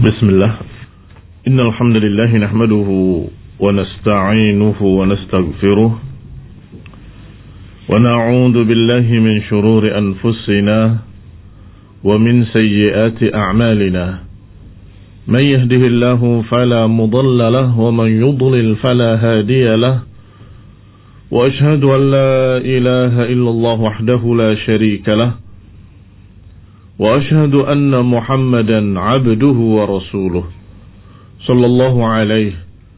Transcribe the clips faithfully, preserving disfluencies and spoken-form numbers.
Bismillah. Innal hamdalillah nahmaduhu wa nasta'inuhu wa nastaghfiruh wa na'udzu billahi min shururi anfusina wa min sayyiati a'malina. Man yahdihillahu fala mudilla lahu wa man yudlil fala hadiya lahu. Wa ashhadu an la ilaha illallah wahdahu la sharika lahu. وأشهد أن محمدا عبده ورسوله صلى الله عليه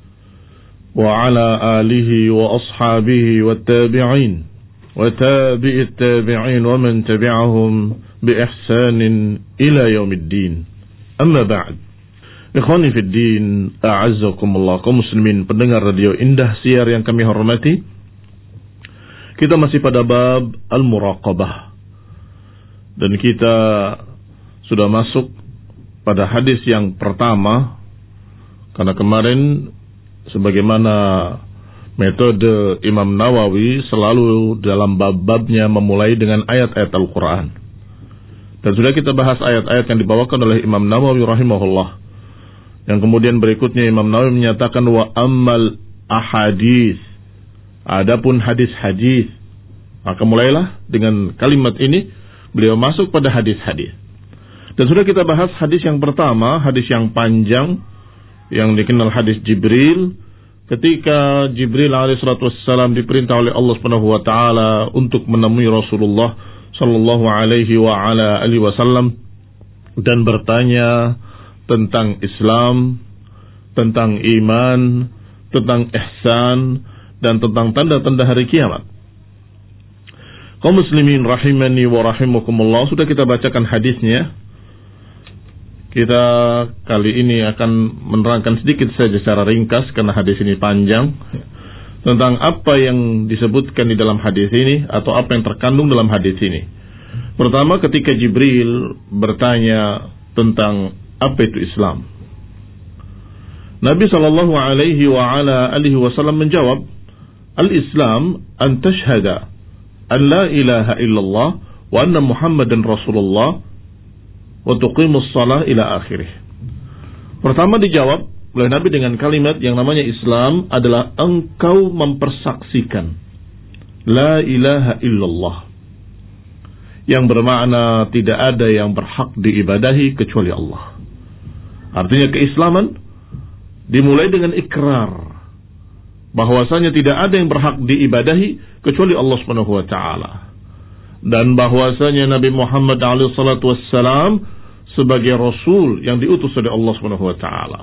وعلى آله وأصحابه والتابعين وتابع التابعين ومن تبعهم بإحسان إلى يوم الدين. أما بعد, ikhwani fi din, a'azzakumullah, kaum muslimin pendengar radio Indah Siar yang kami hormati. Kita masih pada bab al-muraqabah. Dan kita sudah masuk pada hadis yang pertama, karena kemarin sebagaimana metode Imam Nawawi selalu dalam bab-babnya memulai dengan ayat-ayat Al-Quran. Dan sudah kita bahas ayat-ayat yang dibawakan oleh Imam Nawawi rahimahullah. Yang kemudian berikutnya Imam Nawawi menyatakan wa ammal ahadits, adapun hadis-hadis. Maka mulailah dengan kalimat ini beliau masuk pada hadis-hadis. Dan sudah kita bahas hadis yang pertama, hadis yang panjang yang dikenal hadis Jibril, ketika Jibril alaihi salatu wassalam diperintah oleh Allah Subhanahu wa taala untuk menemui Rasulullah sallallahu alaihi wa ala alihi wasallam dan bertanya tentang Islam, tentang iman, tentang ihsan dan tentang tanda-tanda hari kiamat. Kaum muslimin rahimani wa rahimakumullah, sudah kita bacakan hadisnya. Kita kali ini akan menerangkan sedikit saja secara ringkas karena hadis ini panjang, tentang apa yang disebutkan di dalam hadis ini atau apa yang terkandung dalam hadis ini. Pertama, ketika Jibril bertanya tentang apa itu Islam, Nabi sallallahu alaihi wa ala alihi wasallam menjawab, "Al-Islam an tashhada an la ilaha illallah wa anna Muhammadan Rasulullah wa tuqimus shalah ila akhirih." Pertama dijawab oleh Nabi dengan kalimat yang namanya Islam adalah engkau mempersaksikan la ilaha illallah, yang bermakna tidak ada yang berhak diibadahi kecuali Allah. Artinya keislaman dimulai dengan ikrar bahwasanya tidak ada yang berhak diibadahi kecuali Allah Subhanahu wa taala, dan bahwasanya Nabi Muhammad alaihi salatu wassalam sebagai rasul yang diutus oleh Allah Subhanahu wa taala.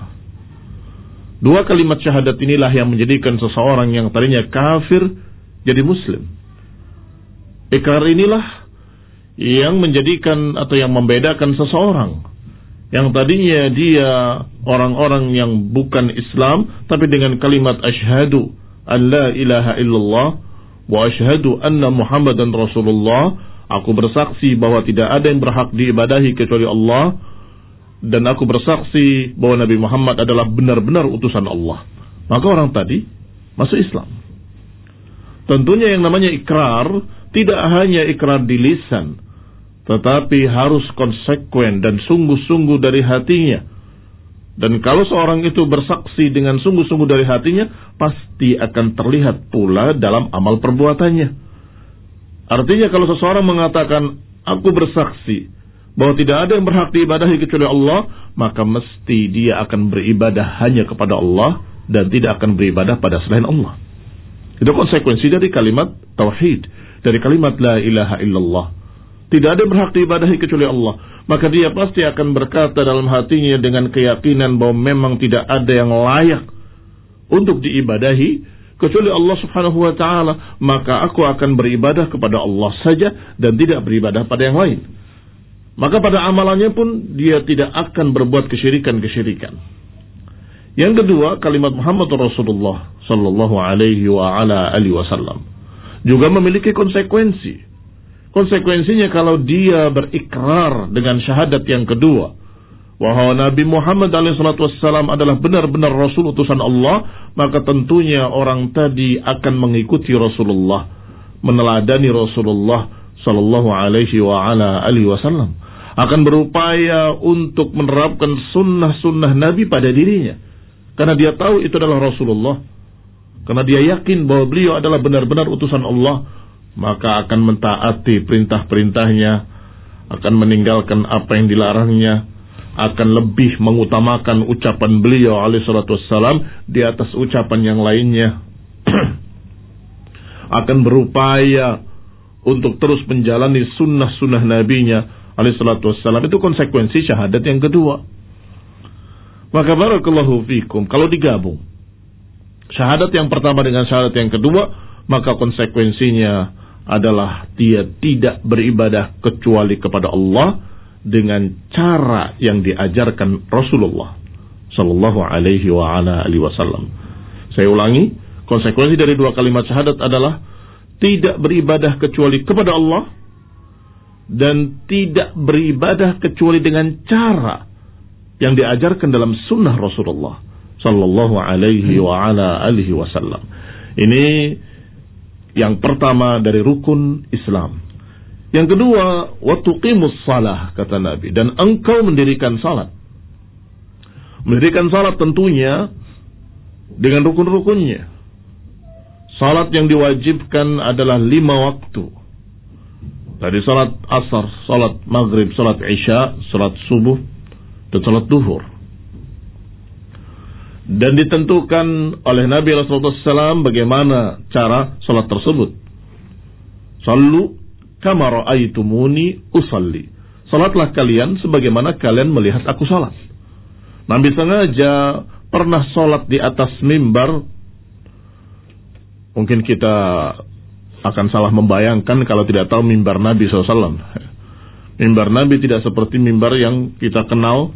Dua kalimat syahadat inilah yang menjadikan seseorang yang tadinya kafir jadi muslim. Ikrar inilah yang menjadikan atau yang membedakan seseorang yang tadinya dia orang-orang yang bukan Islam, tapi dengan kalimat asyhadu an la ilaha illallah wa asyhadu anna Muhammadan Rasulullah, aku bersaksi bahwa tidak ada yang berhak diibadahi kecuali Allah, dan aku bersaksi bahwa Nabi Muhammad adalah benar-benar utusan Allah. Maka orang tadi masuk Islam. Tentunya yang namanya ikrar tidak hanya ikrar di lisan, tetapi harus konsekuen dan sungguh-sungguh dari hatinya. Dan kalau seorang itu bersaksi dengan sungguh-sungguh dari hatinya, pasti akan terlihat pula dalam amal perbuatannya. Artinya kalau seseorang mengatakan, aku bersaksi bahwa tidak ada yang berhak diibadahi kecuali Allah, maka mesti dia akan beribadah hanya kepada Allah dan tidak akan beribadah pada selain Allah. Itu konsekuensi dari kalimat tauhid, dari kalimat la ilaha illallah. Tidak ada yang berhak diibadahi kecuali Allah. Maka dia pasti akan berkata dalam hatinya dengan keyakinan bahwa memang tidak ada yang layak untuk diibadahi kecuali Allah Subhanahu wa taala. Maka aku akan beribadah kepada Allah saja dan tidak beribadah pada yang lain. Maka pada amalannya pun dia tidak akan berbuat kesyirikan-kesyirikan. Yang kedua, kalimat Muhammad Rasulullah sallallahu alaihi wa ala alihi wasallam juga memiliki konsekuensi. Konsekuensinya kalau dia berikrar dengan syahadat yang kedua bahwa Nabi Muhammad alaihi salatu wassalam adalah benar-benar Rasul utusan Allah, maka tentunya orang tadi akan mengikuti Rasulullah, meneladani Rasulullah sallallahu alaihi wa ala alihi wasallam. akan berupaya untuk menerapkan sunnah-sunnah Nabi pada dirinya. Karena dia tahu itu adalah Rasulullah. Karena dia yakin bahwa beliau adalah benar-benar utusan Allah. Maka akan mentaati perintah-perintahnya, akan meninggalkan apa yang dilarangnya, akan lebih mengutamakan ucapan beliau alaihi salatu wassalam di atas ucapan yang lainnya. Akan berupaya untuk terus menjalani sunnah-sunnah nabinya alaihi salatu wassalam. Itu konsekuensi syahadat yang kedua. Maka barakallahu fikum, kalau digabung syahadat yang pertama dengan syahadat yang kedua, maka konsekuensinya adalah dia tidak beribadah kecuali kepada Allah dengan cara yang diajarkan Rasulullah sallallahu alaihi wa ala alihi wasallam. Saya ulangi, konsekuensi dari dua kalimat syahadat adalah tidak beribadah kecuali kepada Allah dan tidak beribadah kecuali dengan cara yang diajarkan dalam sunnah Rasulullah sallallahu alaihi wa ala alihi wasallam. Ini yang pertama dari rukun Islam. Yang kedua, wa tuqimus shalah, kata Nabi, dan engkau mendirikan salat. Mendirikan salat tentunya dengan rukun-rukunnya. Salat yang diwajibkan adalah lima waktu. Dari salat asar, salat maghrib, salat isya, salat subuh, dan salat duhur. Dan ditentukan oleh Nabi shallallahu alaihi wasallam bagaimana cara salat tersebut. Sallu kama ra'aitumuni usalli. Salatlah kalian sebagaimana kalian melihat aku salat. Nabi sengaja pernah salat di atas mimbar. Mungkin kita akan salah membayangkan kalau tidak tahu mimbar Nabi shallallahu alaihi wasallam. Mimbar Nabi tidak seperti mimbar yang kita kenal,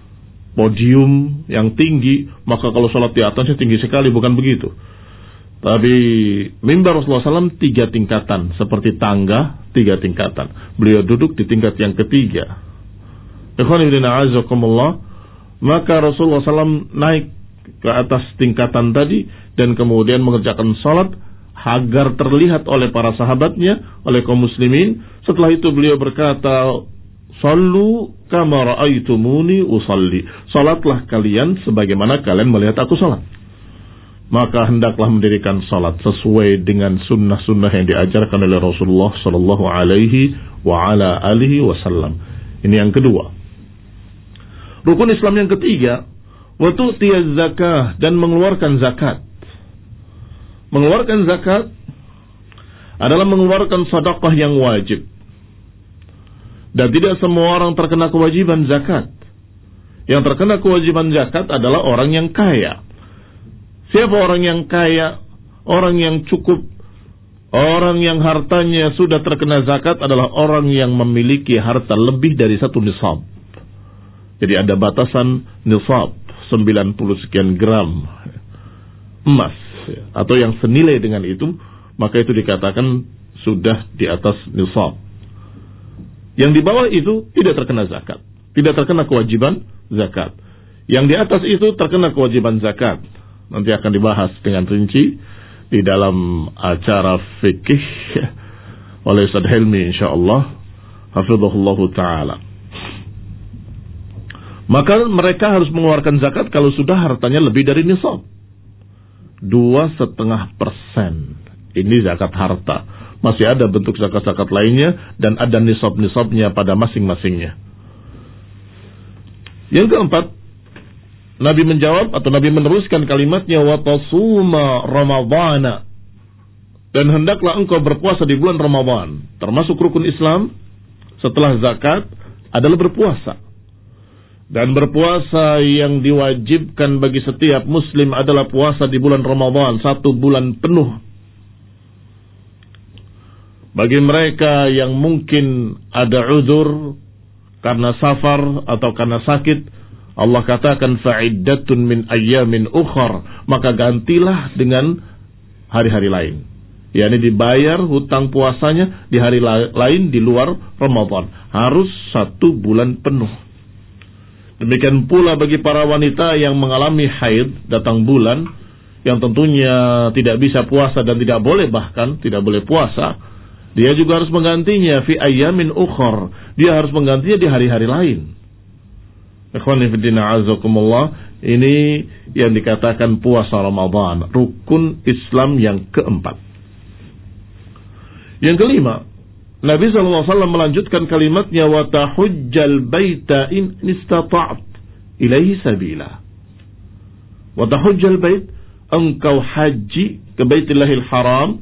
podium yang tinggi, maka kalau sholat di atasnya tinggi sekali, bukan begitu. Tapi mimbar Rasulullah shallallahu alaihi wasallam tiga tingkatan, seperti tangga tiga tingkatan. Beliau duduk di tingkat yang ketiga. Ikhwan fillah a'azzakumullah, maka Rasulullah shallallahu alaihi wasallam naik ke atas tingkatan tadi dan kemudian mengerjakan sholat agar terlihat oleh para sahabatnya, oleh kaum muslimin. Setelah itu beliau berkata, sallu kama ra'aitumuni usalli. Salatlah kalian sebagaimana kalian melihat aku salat. Maka hendaklah mendirikan salat sesuai dengan sunnah-sunnah yang diajarkan oleh Rasulullah sallallahu alaihi wa ala alihi wasallam. Ini yang kedua. Rukun Islam yang ketiga, wa tu'tiyaz zakah, dan mengeluarkan zakat. Mengeluarkan zakat adalah mengeluarkan sedekah yang wajib. Dan tidak semua orang terkena kewajiban zakat. Yang terkena kewajiban zakat adalah orang yang kaya. Siapa orang yang kaya? Orang yang cukup. Orang yang hartanya sudah terkena zakat adalah orang yang memiliki harta lebih dari satu nisab. Jadi ada batasan nisab, sembilan puluh sekian gram emas, atau yang senilai dengan itu, maka itu dikatakan sudah di atas nisab. Yang di bawah itu tidak terkena zakat, tidak terkena kewajiban zakat. Yang di atas itu terkena kewajiban zakat. Nanti akan dibahas dengan rinci di dalam acara fikih oleh Ustaz Helmi insyaallah hafizahullah taala. Maka mereka harus mengeluarkan zakat kalau sudah hartanya lebih dari nisab. Dua setengah persen. Ini zakat harta. Masih ada bentuk zakat-zakat lainnya dan ada nisab-nisabnya pada masing-masingnya. Yang keempat, Nabi menjawab atau Nabi meneruskan kalimatnya, wa tasuma ramadhana, dan hendaklah engkau berpuasa di bulan Ramadan. Termasuk rukun Islam setelah zakat adalah berpuasa. Dan berpuasa yang diwajibkan bagi setiap muslim adalah puasa di bulan Ramadan, satu bulan penuh. Bagi mereka yang mungkin ada udzur karena safar atau karena sakit, Allah katakan fa'iddatun min ayyamin ukhar, maka gantilah dengan hari-hari lain. yakni dibayar hutang puasanya di hari la- lain di luar Ramadan. Harus satu bulan penuh. Demikian pula bagi para wanita yang mengalami haid, datang bulan, yang tentunya tidak bisa puasa dan tidak boleh bahkan tidak boleh puasa dia juga harus menggantinya fi ayyamin ukhar. Dia harus menggantinya di hari-hari lain. Ikhwani fiddina azakumullah, ini yang dikatakan puasa Ramadan, rukun Islam yang keempat. Yang kelima, Nabi sallallahu alaihi wasallam melanjutkan kalimatnya, wa tahujjal baita in istata'at ilaihi sabila. Wa tahujjal bait, engkau haji ke Baitillahil Haram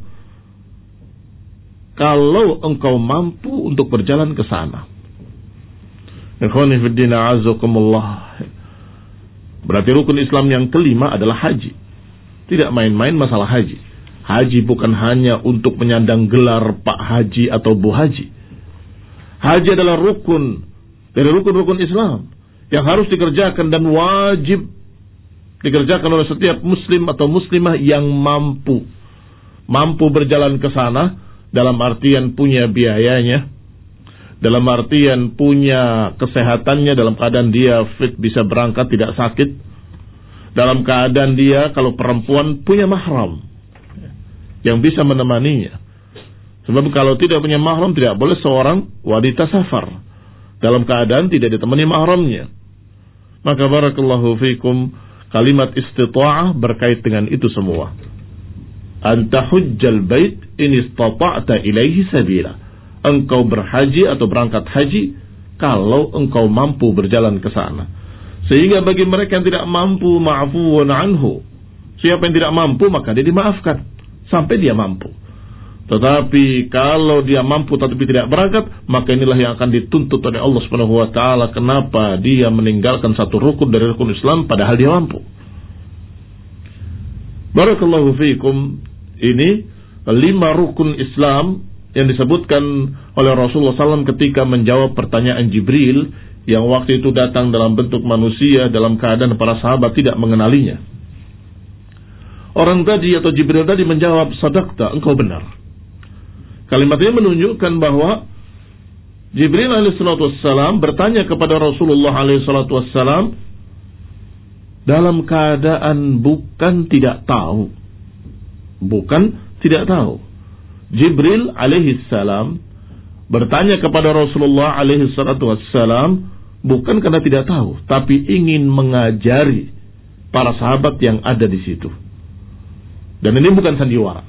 kalau engkau mampu untuk berjalan ke sana. Ikhwani fiddina azakumullah. Berarti rukun Islam yang kelima adalah haji. Tidak main-main masalah haji. Haji bukan hanya untuk menyandang gelar Pak Haji atau Bu Haji. Haji adalah rukun dari rukun-rukun Islam yang harus dikerjakan dan wajib dikerjakan oleh setiap muslim atau muslimah yang mampu. Mampu berjalan ke sana dalam artian punya biayanya, dalam artian punya kesehatannya, dalam keadaan dia fit bisa berangkat tidak sakit, dalam keadaan dia kalau perempuan punya mahram yang bisa menemaninya. Sebab kalau tidak punya mahram, tidak boleh seorang wanita safar dalam keadaan tidak ditemani mahramnya. Maka barakallahu fikum, kalimat istita'ah berkait dengan itu semua. Anta hujjal bait in istata'ta ilaihi sabila. Engkau berhaji atau berangkat haji kalau engkau mampu berjalan ke sana. Sehingga bagi mereka yang tidak mampu, ma'fuun anhu. Siapa yang tidak mampu maka dia dimaafkan sampai dia mampu. Tetapi kalau dia mampu tetapi tidak berangkat, maka inilah yang akan dituntut oleh Allah Subhanahu wa taala. Kenapa dia meninggalkan satu rukun dari rukun Islam padahal dia mampu? Barakallahu fiikum. Ini lima rukun Islam yang disebutkan oleh Rasulullah sallallahu alaihi wasallam ketika menjawab pertanyaan Jibril yang waktu itu datang dalam bentuk manusia dalam keadaan para sahabat tidak mengenalinya. Orang tadi atau Jibril tadi menjawab, sadaqta, engkau benar. Kalimat ini menunjukkan bahwa Jibril alaihi salatu wassalam bertanya kepada Rasulullah alaihi salatu wassalam dalam keadaan bukan tidak tahu. Bukan tidak tahu. Jibril alaihi salam bertanya kepada Rasulullah alaihi salatu wassalam bukan karena tidak tahu, tapi ingin mengajari para sahabat yang ada di situ. Dan ini bukan sandiwara.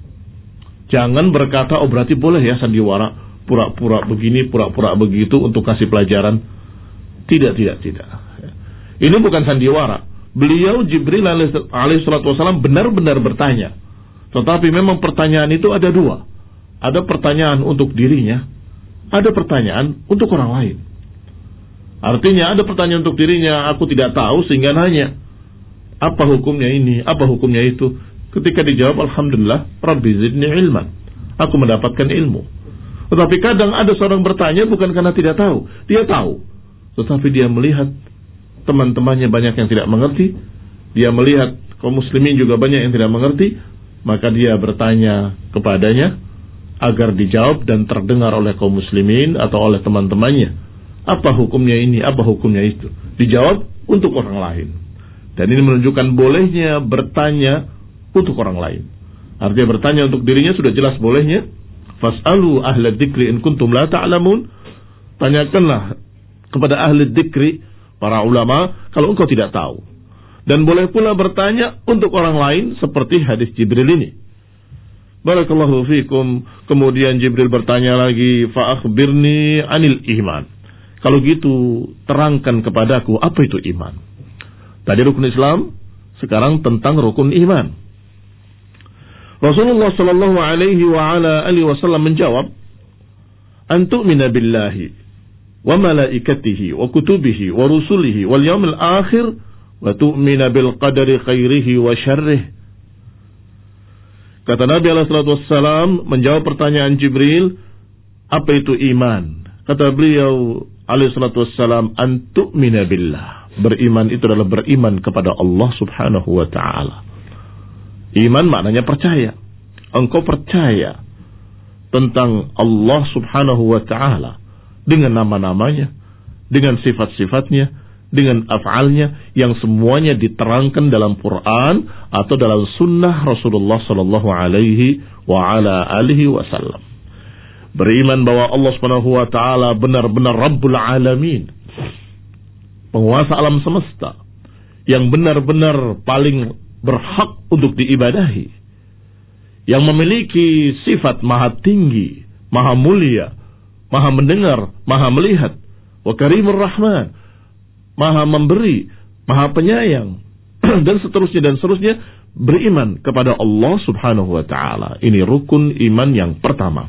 Jangan berkata, oh berarti boleh ya sandiwara, pura-pura begini, pura-pura begitu untuk kasih pelajaran. Tidak, tidak, tidak. Ini bukan sandiwara. Beliau Jibril alaihi salatu wassalam benar-benar bertanya. Tetapi memang pertanyaan itu ada dua. Ada pertanyaan untuk dirinya, ada pertanyaan untuk orang lain. Artinya ada pertanyaan untuk dirinya, aku tidak tahu sehingga nanya, apa hukumnya ini, apa hukumnya itu. Ketika dijawab, alhamdulillah, Rabbi zidni ilman, aku mendapatkan ilmu. Tetapi kadang ada seorang bertanya bukan karena tidak tahu, dia tahu, tetapi dia melihat teman-temannya banyak yang tidak mengerti, dia melihat kaum muslimin juga banyak yang tidak mengerti, maka dia bertanya kepadanya agar dijawab dan terdengar oleh kaum muslimin atau oleh teman-temannya. Apa hukumnya ini, apa hukumnya itu. Dijawab untuk orang lain. Dan ini menunjukkan bolehnya bertanya untuk orang lain. Artinya bertanya untuk dirinya sudah jelas bolehnya. Fas'alu ahla dzikri in kuntum la ta'lamun. Tanyakanlah kepada ahli dzikri, para ulama, kalau engkau tidak tahu. Dan boleh pula bertanya untuk orang lain seperti hadis Jibril ini. Barakallahu fikum. Kemudian Jibril bertanya lagi, fa akhbirni anil iman. Kalau gitu terangkan kepadaku apa itu iman. Tadi rukun Islam, sekarang tentang rukun iman. Rasulullah sallallahu alaihi wa ala alihi wasallam menjawab, an tu'mina billahi wa malaikatihi wa kutubihi wa rusulihi wal yaumil akhir wa tu'mina bil qadari khairihi wa syarrih. Kata Nabi alaihi salatu wassalam menjawab pertanyaan Jibril, apa itu iman? Kata beliau alaihi salatu wassalam, an tu'mina billah. Beriman itu adalah beriman kepada Allah subhanahu wa ta'ala. Iman maknanya percaya. Engkau percaya tentang Allah subhanahu wa ta'ala dengan nama-namanya, dengan sifat-sifatnya, dengan af'alnya yang semuanya diterangkan dalam Quran atau dalam sunnah Rasulullah sallallahu alaihi wa ala alihi wasallam. beriman bahwa Allah Subhanahu wa taala benar-benar Rabbul Alamin, penguasa alam semesta, yang benar-benar paling berhak untuk diibadahi, yang memiliki sifat maha tinggi, maha mulia, maha mendengar, maha melihat, wa karimur rahman, maha memberi, maha penyayang, dan seterusnya dan seterusnya. Beriman kepada Allah Subhanahu wa taala, ini rukun iman yang pertama.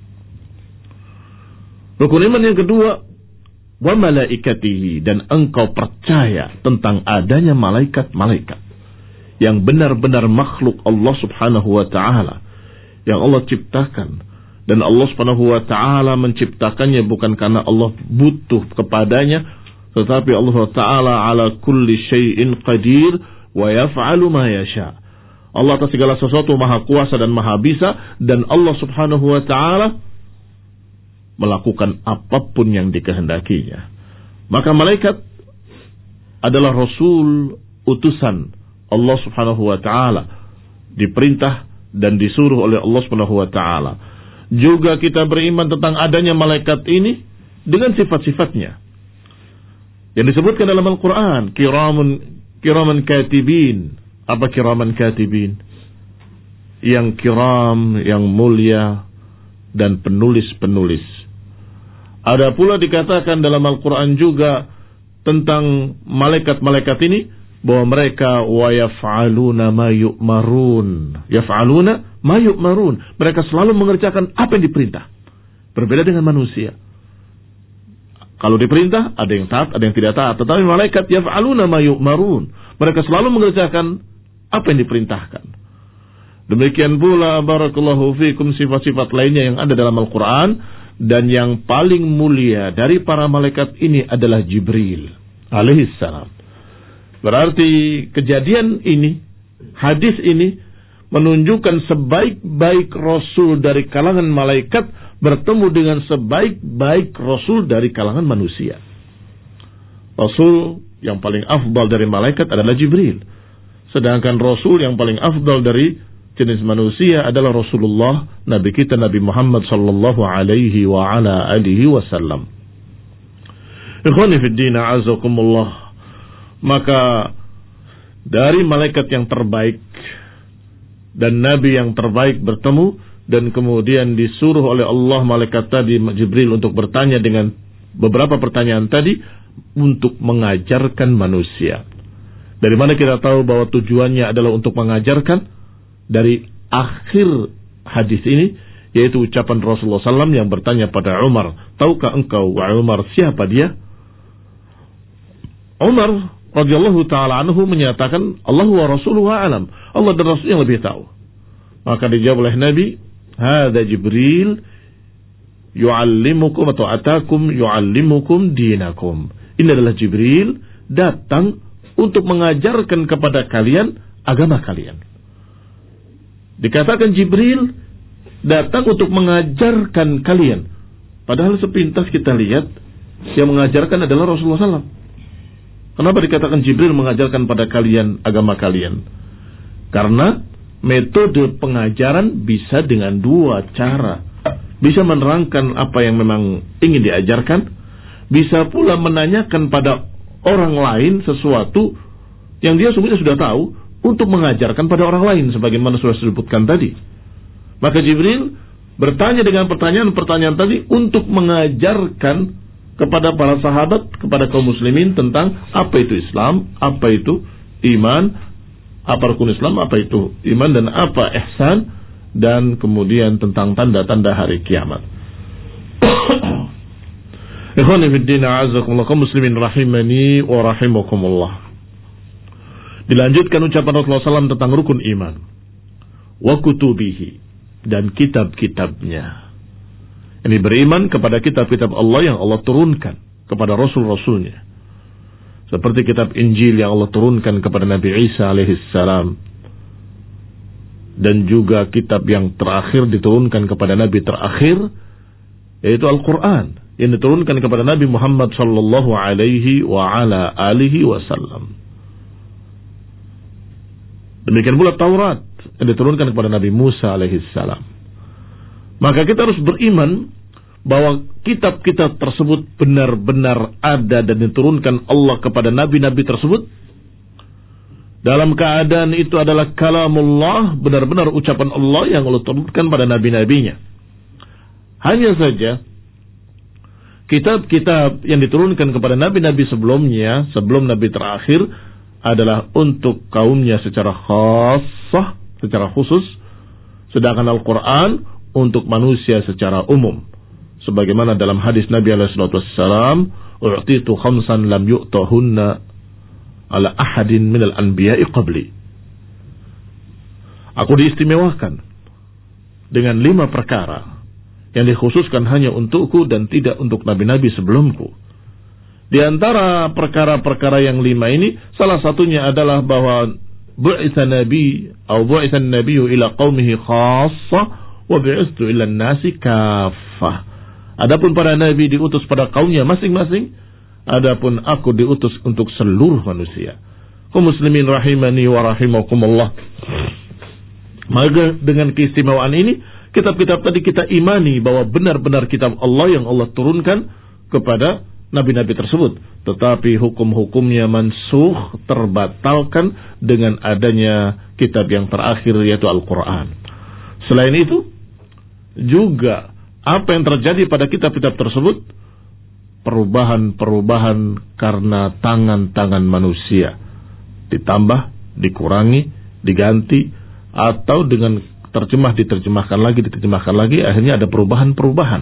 Rukun iman yang kedua, wa malaikatihi, dan engkau percaya tentang adanya malaikat-malaikat yang benar-benar makhluk Allah Subhanahu wa taala, yang Allah ciptakan, dan Allah Subhanahu wa taala menciptakannya bukan karena Allah butuh kepadanya, tetapi Allah taala ala kulli syai'in qadir wa yaf'alu ma yasha. Allah atas segala sesuatu maha kuasa dan maha bisa, dan Allah Subhanahu wa taala melakukan apapun yang dikehendakinya. Maka malaikat adalah rasul, utusan Allah Subhanahu wa taala, diperintah dan disuruh oleh Allah Subhanahu wa taala. Juga kita beriman tentang adanya malaikat ini dengan sifat-sifatnya yang disebutkan dalam Al-Qur'an, kiramun kiraman katibin. Apa kiraman katibin? Yang kiram, yang mulia, dan penulis-penulis. Ada pula dikatakan dalam Al-Quran juga tentang malaikat-malaikat ini, bahwa mereka wa yaf'aluna ma yu'marun. Yaf'aluna ma yu'marun. Mereka selalu mengerjakan apa yang diperintah. Berbeda dengan manusia. Kalau diperintah, ada yang taat, ada yang tidak taat. Tetapi malaikat yaf'aluna ma yu'marun. Mereka selalu mengerjakan apa yang diperintahkan. Demikian pula barakallahu fikum sifat-sifat lainnya yang ada dalam Al-Quran. Dan yang paling mulia dari para malaikat ini adalah Jibril alaihissalam. Berarti kejadian ini, hadis ini, menunjukkan sebaik-baik Rasul dari kalangan malaikat bertemu dengan sebaik-baik Rasul dari kalangan manusia. Rasul yang paling afdal dari malaikat adalah Jibril. Sedangkan Rasul yang paling afdal dari jenis manusia adalah Rasulullah, Nabi kita Nabi Muhammad sallallahu alaihi wa ala alihi wasallam. Ikhwani fid din, a'azakumullah. Maka dari malaikat yang terbaik dan nabi yang terbaik bertemu, dan kemudian disuruh oleh Allah malaikat tadi Jibril untuk bertanya dengan beberapa pertanyaan tadi untuk mengajarkan manusia. Dari mana kita tahu bahwa tujuannya adalah untuk mengajarkan? Dari akhir hadis ini, yaitu ucapan Rasulullah sallallahu alaihi wasallam yang bertanya pada Umar, tahukah engkau wahai Umar siapa dia? Umar radhiyallahu taala anhu menyatakan, Allah wa rasuluhu a'lam, Allah dan Rasul yang lebih tahu. Maka dijawab oleh Nabi, hadza Jibril yu'allimukum atau atakum yu'allimukum dinakum. Ini adalah Jibril datang untuk mengajarkan kepada kalian agama kalian. Dikatakan Jibril datang untuk mengajarkan kalian. Padahal sepintas kita lihat yang mengajarkan adalah Rasulullah sallallahu alaihi wasallam. Kenapa dikatakan Jibril mengajarkan pada kalian agama kalian? Karena metode pengajaran bisa dengan dua cara. Bisa menerangkan apa yang memang ingin diajarkan, bisa pula menanyakan pada orang lain sesuatu yang dia sebenarnya sudah tahu untuk mengajarkan pada orang lain, sebagaimana sudah disebutkan tadi. Maka Jibril bertanya dengan pertanyaan-pertanyaan tadi untuk mengajarkan kepada para sahabat, kepada kaum muslimin tentang apa itu Islam, apa itu iman, apa rukun Islam, apa itu iman, dan apa ihsan, dan kemudian tentang tanda-tanda hari kiamat. Ikhwani fid din, a'azakumullah, kaum muslimin rahimani wa rahimakumullah. Dilanjutkan ucapan Rasulullah sallallahu alaihi wasallam tentang rukun iman, wa kutubihi, dan kitab-kitabnya. Ini beriman kepada kitab-kitab Allah yang Allah turunkan kepada Rasul-Rasulnya. Seperti kitab Injil yang Allah turunkan kepada Nabi Isa alaihissalam. Dan juga kitab yang terakhir diturunkan kepada Nabi terakhir, yaitu Al-Quran, yang diturunkan kepada Nabi Muhammad sallallahu alaihi wa ala alihi wasallam. Demikian pula Taurat yang diturunkan kepada Nabi Musa alaihissalam. Maka kita harus beriman bahwa kitab-kitab tersebut benar-benar ada dan diturunkan Allah kepada nabi-nabi tersebut dalam keadaan itu adalah kalamullah, benar-benar ucapan Allah yang Allah turunkan pada nabi-nabinya. Hanya saja kitab-kitab yang diturunkan kepada nabi-nabi sebelumnya, sebelum nabi terakhir, adalah untuk kaumnya secara khassah, secara khusus, sedangkan Al-Quran untuk manusia secara umum. Sebagaimana dalam hadis Nabi alaihi salatu wassalam, "U'titu khamsan lam yu'tahunna ala ahadin minal anbiya'i qabli." Aku diistimewakan dengan lima perkara yang dikhususkan hanya untukku dan tidak untuk nabi-nabi sebelumku. Di antara perkara-perkara yang lima ini, salah satunya adalah bahwa bu'itsa nabi atau bu'itsa nabiyyu ila qaumihi khassah wa bu'itsu ila an-nasi kaffah. Adapun para nabi diutus pada kaumnya masing-masing, adapun aku diutus untuk seluruh manusia. Kaum muslimin rahimani wa rahimakumullah. Maka dengan keistimewaan ini, kitab-kitab tadi kita imani bahwa benar-benar kitab Allah yang Allah turunkan kepada nabi-nabi tersebut, tetapi hukum-hukumnya mansukh, terbatalkan dengan adanya kitab yang terakhir yaitu Al-Quran. Selain itu juga apa yang terjadi pada kitab-kitab tersebut, perubahan-perubahan karena tangan-tangan manusia, ditambah, dikurangi, diganti, atau dengan terjemah diterjemahkan lagi, diterjemahkan lagi, akhirnya ada perubahan-perubahan.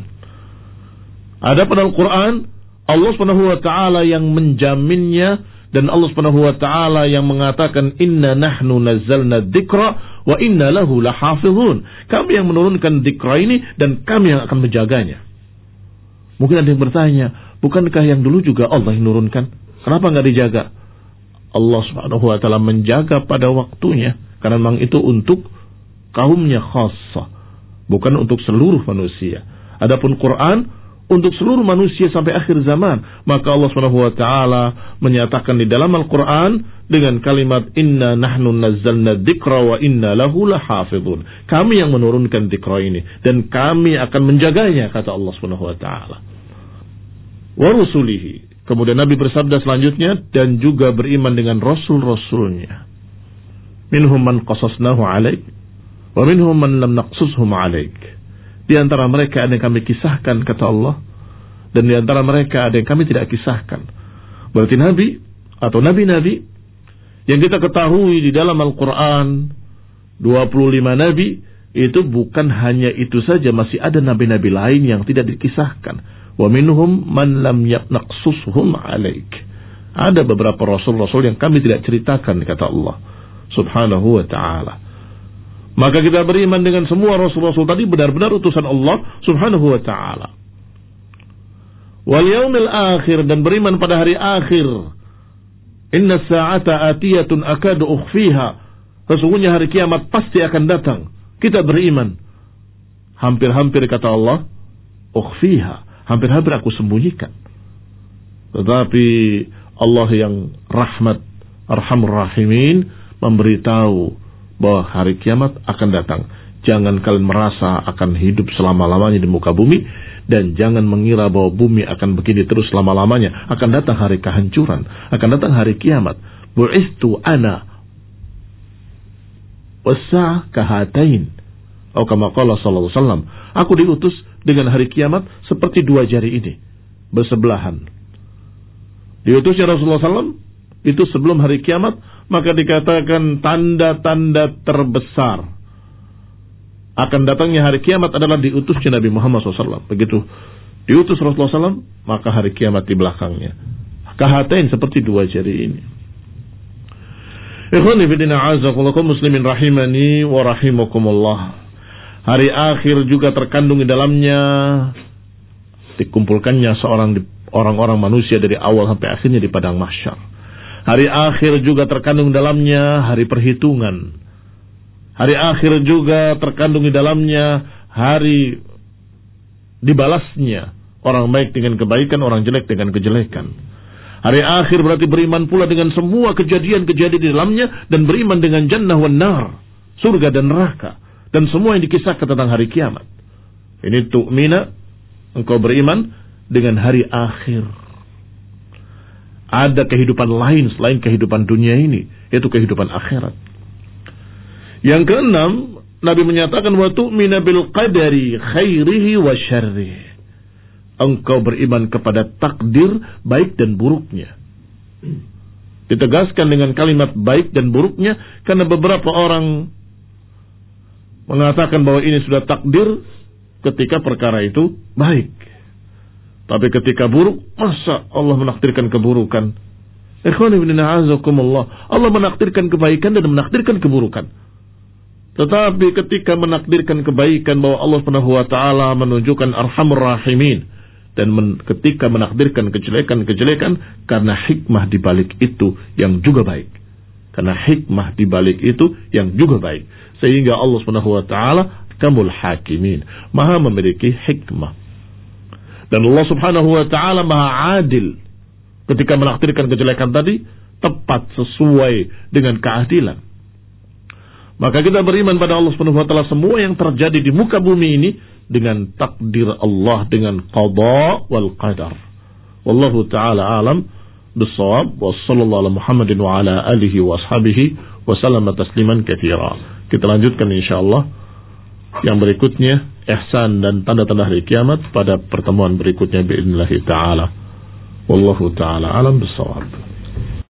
Ada pada Al-Quran Allah Subhanahu wa taala yang menjaminnya, dan Allah Subhanahu wa taala yang mengatakan inna nahnu nazzalna dzikra wa inna lahu lahafizun. Kami yang menurunkan dzikra ini dan kami yang akan menjaganya. Mungkin ada yang bertanya, bukankah yang dulu juga Allah yang menurunkan? Kenapa enggak dijaga? Allah Subhanahu wa taala menjaga pada waktunya, karena memang itu untuk kaumnya khassah, bukan untuk seluruh manusia. Adapun Quran untuk seluruh manusia sampai akhir zaman. Maka Allah Subhanahu wa taala menyatakan di dalam Al-Qur'an dengan kalimat inna nahnu nazzalna dzikra wa inna lahu lahafizun. Kami yang menurunkan dzikra ini dan kami akan menjaganya, kata Allah Subhanahu wa taala. Wa rusulihi. Kemudian Nabi bersabda selanjutnya, dan juga beriman dengan rasul-rasulnya. Minhum man qasasnahu 'alaik wa minhum man lam naqsushum 'alaik. Di antara mereka ada yang kami kisahkan, kata Allah, dan di antara mereka ada yang kami tidak kisahkan. Berarti nabi atau nabi-nabi yang kita ketahui di dalam Al-Quran, dua puluh lima nabi, itu bukan hanya itu saja, masih ada nabi-nabi lain yang tidak dikisahkan. Wa minhum man lam naqsushum 'alaik. Ada beberapa rasul-rasul yang kami tidak ceritakan, kata Allah Subhanahu wa ta'ala. Maka kita beriman dengan semua rasul-rasul tadi benar-benar utusan Allah Subhanahu wa ta'ala. Wal yaumil akhir, dan beriman pada hari akhir. Inna sa'ata atiyatun akadu ukhfiha. Sesungguhnya hari kiamat pasti akan datang. Kita beriman. Hampir-hampir, kata Allah, ukhfiha, hampir-hampir aku sembunyikan. Tetapi Allah yang rahmat, arhamur rahimin, memberitahu bahwa hari kiamat akan datang. Jangan kalian merasa akan hidup selama-lamanya di muka bumi, dan jangan mengira bahwa bumi akan begini terus selama-lamanya. Akan datang hari kehancuran, akan datang hari kiamat. Bu'istu ana wasa kahatain, atau kama qala sallallahu alaihi wasallam, aku diutus dengan hari kiamat seperti dua jari ini bersebelahan. Diutusnya Rasulullah sallallahu alaihi wasallam itu sebelum hari kiamat, maka dikatakan tanda-tanda terbesar akan datangnya hari kiamat adalah diutusnya Nabi Muhammad shallallahu alaihi wasallam. Begitu diutus Rasulullah shallallahu alaihi wasallam, maka hari kiamat di belakangnya. Kahatain seperti dua jari ini. Ikhwani fillah, a'azakumullah muslimin rahimani wa rahimakumullah. Hari akhir juga terkandung di dalamnya dikumpulkannya seorang orang-orang manusia dari awal sampai akhirnya di padang mahsyar. Hari akhir juga terkandung dalamnya hari perhitungan. Hari akhir juga terkandung di dalamnya hari dibalasnya orang baik dengan kebaikan, orang jelek dengan kejelekan. Hari akhir berarti beriman pula dengan semua kejadian-kejadian di dalamnya, dan beriman dengan jannah wan nar, surga dan neraka, dan semua yang dikisahkan tentang hari kiamat. Ini tu'mina, engkau beriman dengan hari akhir. Ada kehidupan lain selain kehidupan dunia ini, yaitu kehidupan akhirat. Yang keenam, Nabi menyatakan wa tu'mina bil qadari khairihi wa syarrihi. Engkau beriman kepada takdir baik dan buruknya. Ditegaskan dengan kalimat baik dan buruknya karena beberapa orang mengatakan bahwa ini sudah takdir ketika perkara itu baik. Tapi ketika buruk, masa Allah menakdirkan keburukan? Ikhwani fillah azakumullah. Allah menakdirkan kebaikan dan menakdirkan keburukan. Tetapi ketika menakdirkan kebaikan, bahwa Allah Subhanahu wa taala menunjukkan Arhamur Rahimin, dan men, ketika menakdirkan kejelekan-kejelekan karena hikmah di balik itu yang juga baik. Karena hikmah di balik itu yang juga baik. Sehingga Allah Subhanahu wa taala Kamul Hakimin, Maha memiliki hikmah. Dan Allah Subhanahu wa taala Maha adil. Ketika menakdirkan kejelekan tadi tepat sesuai dengan keadilan. Maka kita beriman pada Allah Subhanahu wa taala semua yang terjadi di muka bumi ini dengan takdir Allah, dengan qada wal qadar. Wallahu taala alam bissawab. Wa sallallahu ala Muhammadin wa ala alihi wa ashabihi wa sallama tasliman katsira. Kita lanjutkan insyaallah yang berikutnya, ihsan dan tanda-tanda hari kiamat, pada pertemuan berikutnya biidznillah taala. Wallahu taala alam bissawab.